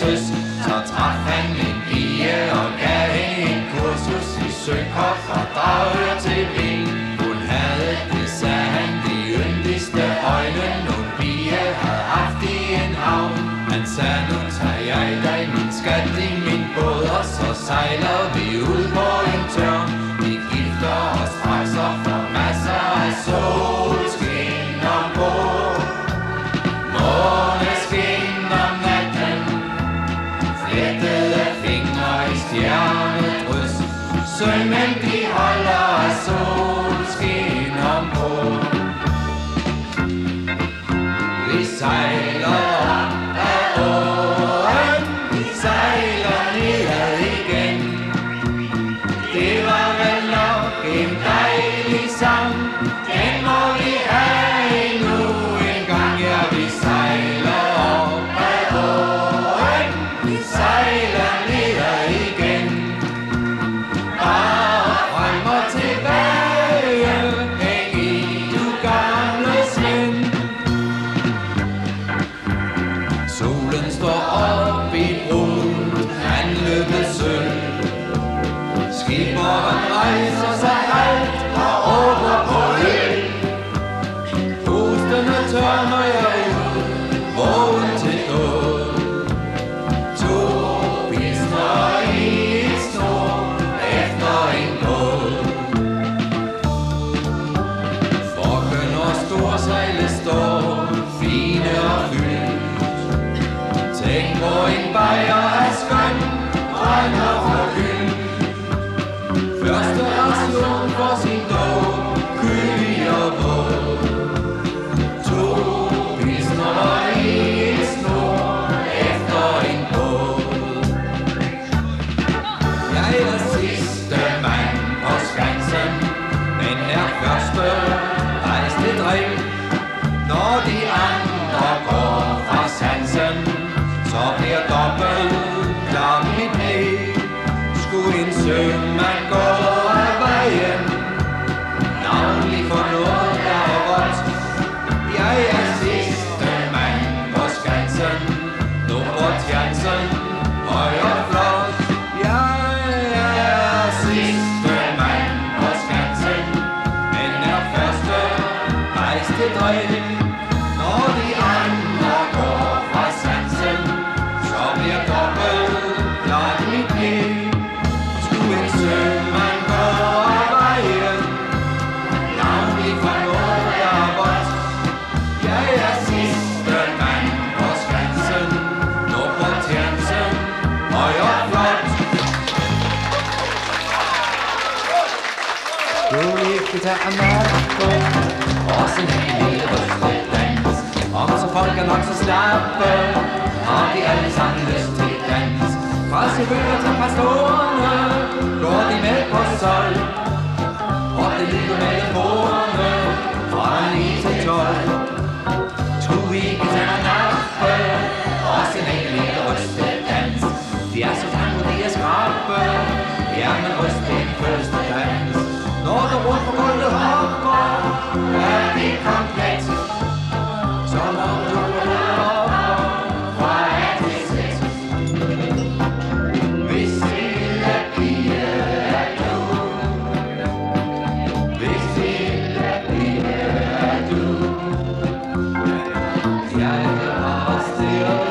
søs. Så traf han en pige og gav hende en kursus i søkort fra Dragør til Vig. Hun havde, det sagde han, de yndigste øjne nogen pige havde haft i en havn. Han sagde, nu tager jeg dig, min skat, i min båd, og så sejler vi ud på en tørn. Vi gifter os straks og får masser af solskin ombord. Måneskin om natten, flettede fingre i stjernedrys. Sømænd de holder af solskin ombord. Vi sejler op ad åen, vi sejler nedad igen. Det var vel nok en dejlig sang, den må vi have endnu en gang. Ja, vi sejler op ad åen, vi sejler nedad igen. Bare frem og tilbage, hæng i du gamle svend. Solen står op i brunt, anløbet sølv. Skipperen rejser sig alt og råber på øl. Pustene tørner jeg ud, vågen til død. To pisner i et snor efter en båd. Fokken og storsejle står fine og fyldt. Tænk på en bajer af skøn, grøn og forgyldt. Første ration for sin dog, kølig og våd. To pisner i et snor efter en båd. Jeg er sidste mand på Skansen, men er første rejste drev. Når de andre går fra sansen, så bliver dobbelt klar mit næb. Skulle en sømand gå af vejen, navnlig for noget der er råt. Jeg er sidste mand på Skansen, nu Robert Jansen, høj og flot. Jeg er sidste mand på Skansen, men er første rejste drev. Når de andre går fra sansen, så bliver dobbelt klart mit næb. Skulle en sømand gå af vejen, navnlig for noget der er vådt. Jeg er sidste mand på Skansen, nu på Jansen, høj og flot. Du ikke tage mad på, også en lille røstredans. Om så folk er nok så slappe, har de alle sammen lyst til dans. Fra chauffører til pastorerne går de med på sol, og det lyder med horne fra 9 til 12. Tu ikke tage nappe, også en lille røstedans. De er så frem, de er skrappe, ja, men ryst en første dans. Når der rundt på gulvet hopper, er det komplet, som om du hopper fra A til Z. Hvis lille pige er du, hvis lille pige er du, jeg vil bare stille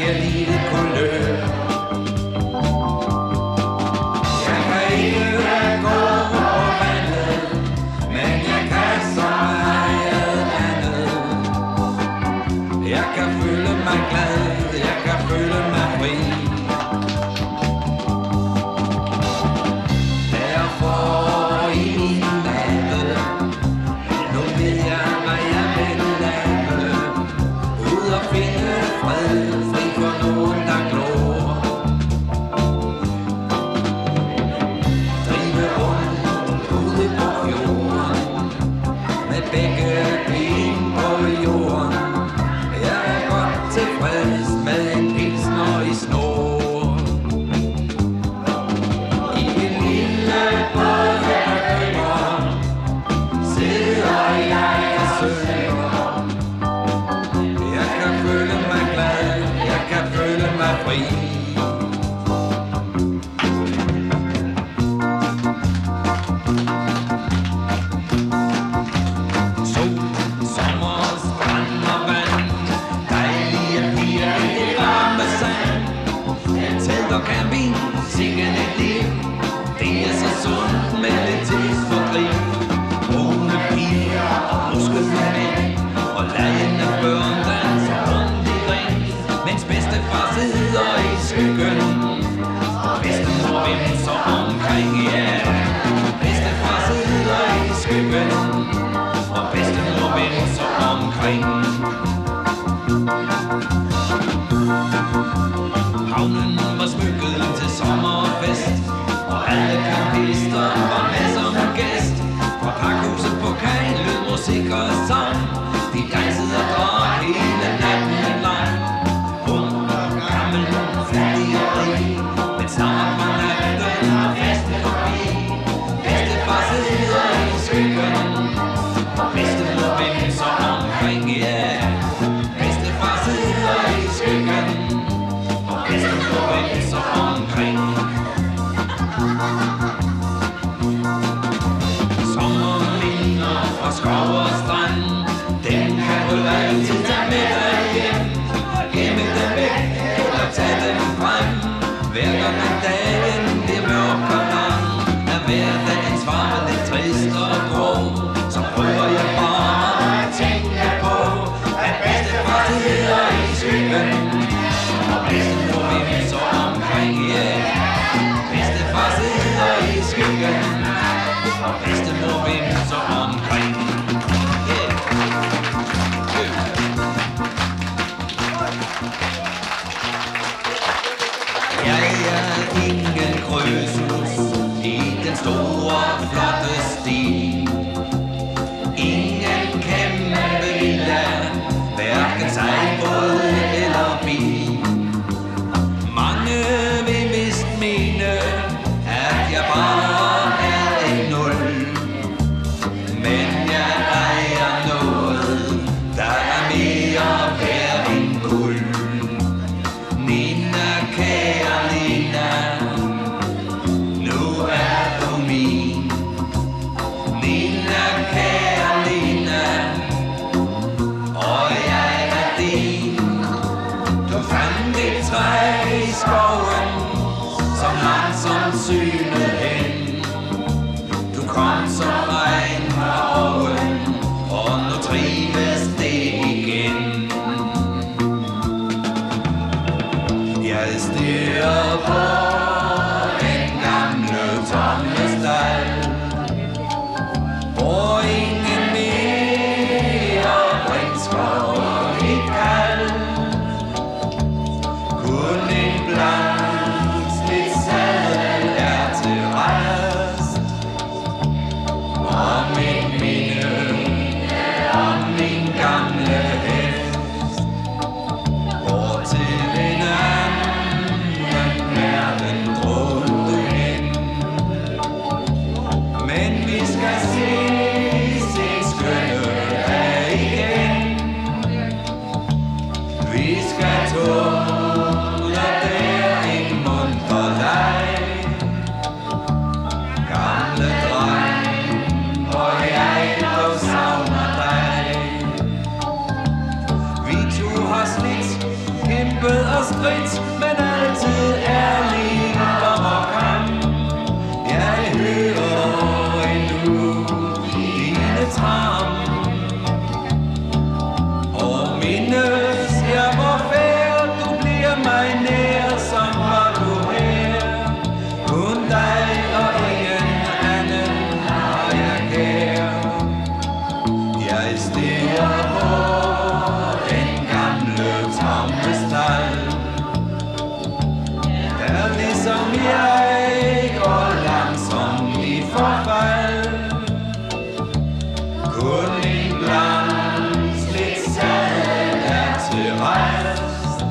giver livet kulør. Jeg kan ikke gå på vandet, men jeg kan så meget andet. Jeg kan føle mig glad, jeg kan føle mig fri. Derfor i min mave, nu ved jeg, hvad jeg vil lave. Ud og finde fred, fri for nogen, der glor. Drive rundt ude på fjorden, med begge ben på jorden. Jeg er godt tilfreds med en pilsner i snor. I en lille båd der gynger, sidder jeg og synger. Jeg kan føle mig glad, jeg kan føle mig fri. Sol, sommer, strand og vand, dejlige piger i det varme sand. Telt og camping, sikkert et liv, det er så sundt med lidt tidsfordriv. Brune piger og muskede mænd, og lejende børn danser rundt i ring, mens bedstefar sidder i skyggen, og bedstemor vimser omkring, ja. Bedstefar sidder i skyggen, og bedstemor vimser omkring. Havnen var smykket til sommerfest, og alle campister var med som gæst. Fra pakhuset på kajen lød musik og sang, de dansede og drak hele natten lang. Ung og gammel, fattig og rig, men snart var natten og festen forbi. Bedstefar sidder i skyggen, og bedstemor vimser omkring, ja. Bedstefar sidder i skyggen, og bedstemor vimser omkring. Sommerminder fra skov og strand, den kan du altid tage med dig hjem. Gemme dem væk, eller tag dem frem, hver gang dagen bliver mørk og lang. Er hverdagens varme lidt trist og grå, så prøver jeg bare at tænke på stridt, men altid ærlig og kamp. Jeg hører endnu dine tram, og mindes jeg hvor færd, du bliver mig nær, som var du her. Kun dig og ingen anden har jeg kær. Jeg stiger på den gamle tomme stald, der ligesom jeg går langsomt i forfald. Kun en glans lidt sad er til rest,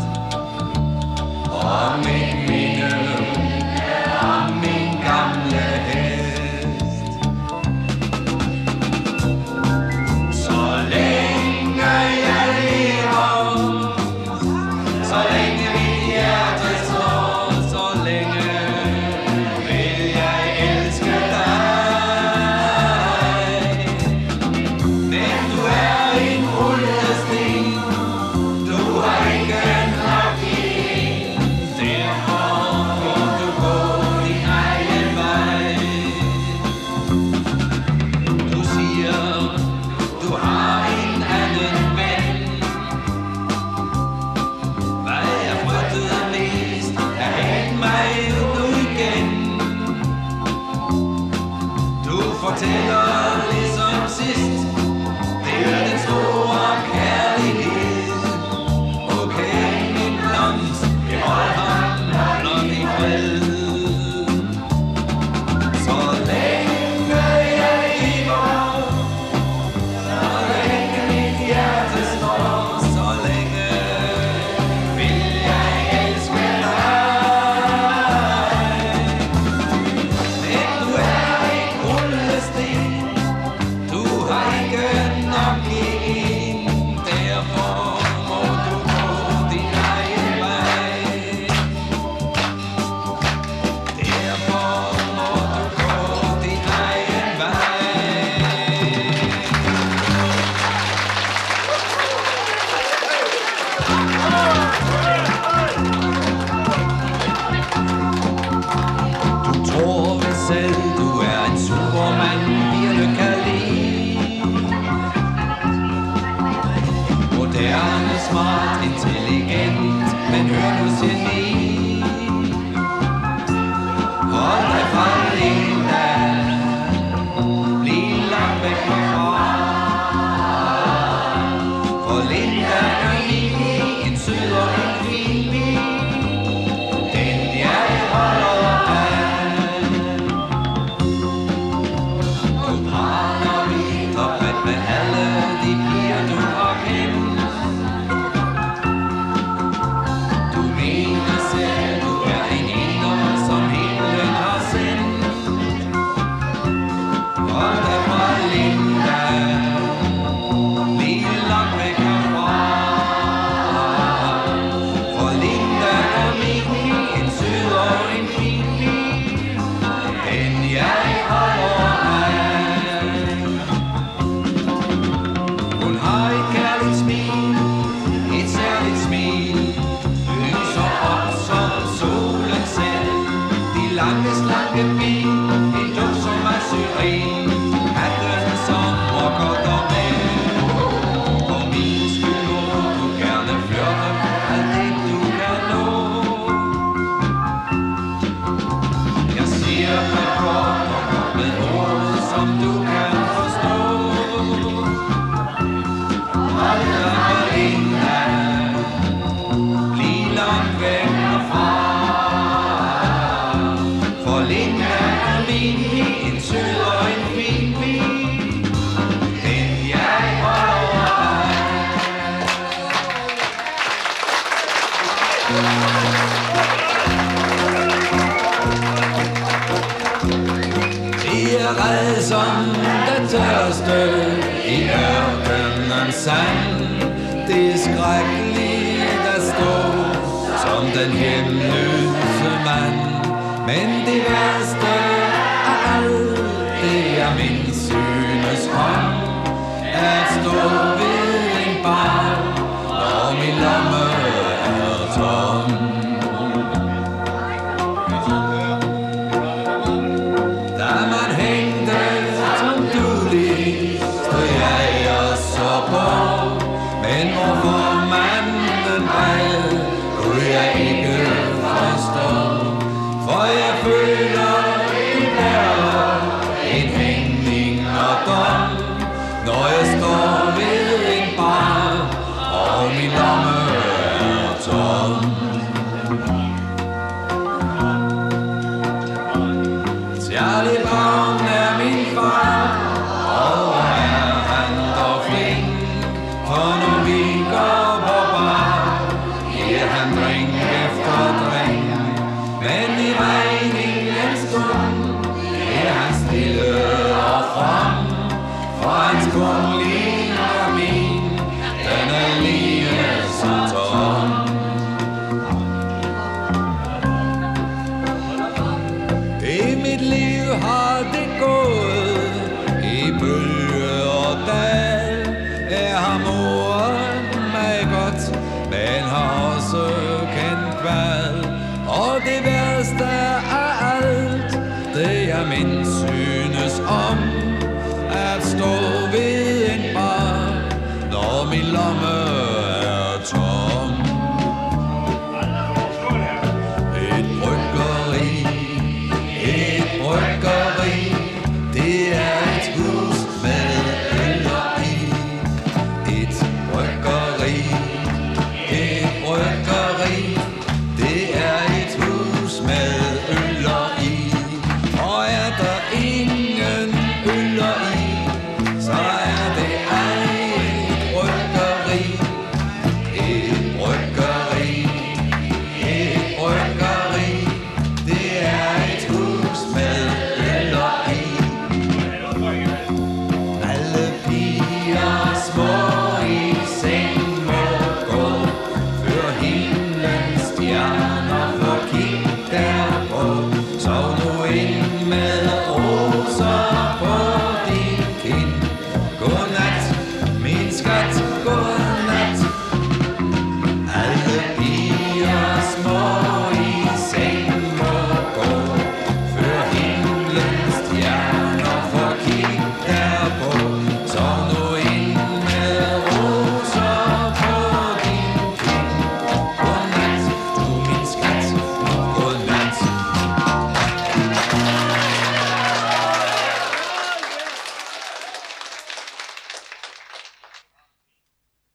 og mit minde om min gamle hest. Så længe jeg lever, så længe mit hjerte slår, så længe vil jeg elske dig. Men du er en ulvesten, du har ikke nok i, derfor må du gå din egen vej. Du siger, du har en anden ven. Hvad jeg frygtede mest er hængt mig nu igen. Du fortæller ligesom sidst, det er den store kærlighed. Okay, min blomst, behold ham blot i fred. Så længe jeg lever, så længe mit hjerte slår, så længe vil jeg elske dig. Men du er en ulvesten, du har ikke nok i en, derfor må du gå din egen vej. Derfor må du gå din egen vej. Du tror vel selv, du er en supermand, Birte kan lide. Moderne, smart, intelligent, men hør nu geni. Hold dig fra Linda, bliv langt væk herfra. For Linda er Mimi, en sød og en fin pige, den jeg holder af. Du praler vidt og bredt med alle de piger du har kendt. Du mener selv, du er en ener, som himlen har sendt. Hold dig fra Linda, bliv langt væk herfra. For Linda er Mimi, en sød og en fin pige, den jeg holder af. Hun har et kærligt smil, et særligt smil, lyser op som solen selv. De lange slanke ben, en duft som er syren, hatten som rokker dig med. For min skyld må du gerne flirte alt det du kan nå. Jeg siger på kort og godt med ord, som du kan forstå. Hold dig fra Linda, bliv langt væk herfra. For Linda er Mimi, en sød og en fin pige, den jeg holder af. Vi er red som den tørste i ørkenens sand. Det er skrækkeligt at stå som den hjemløse mand. Men det værste af alt, det er min synes om at stå ved en bar, når min lomme er tom. og nu vinker på bar. Giver han drink efter drink, men i regningens stund er han stille og from, for hans kone ligner min, den er lige så tom. I mit liv har det gået i bølge og dal. Jeg har moret mig godt, men har også kendt kval. Og det værste af alt, det jeg mindst synes om, at stå ved en bar, når min lomme er tom. Et bryggeri, det er et hus med øller i. Et bryggeri, det er et hus med øller i. Og er der ingen øller i, så er det ej et bryggeri. Et bryggeri, det er et hus med øller i. Alle piger små i seng må gå, før himlens stjerner får kig derpå. Sov nu ind med roser på din kind. Godnat, min skat.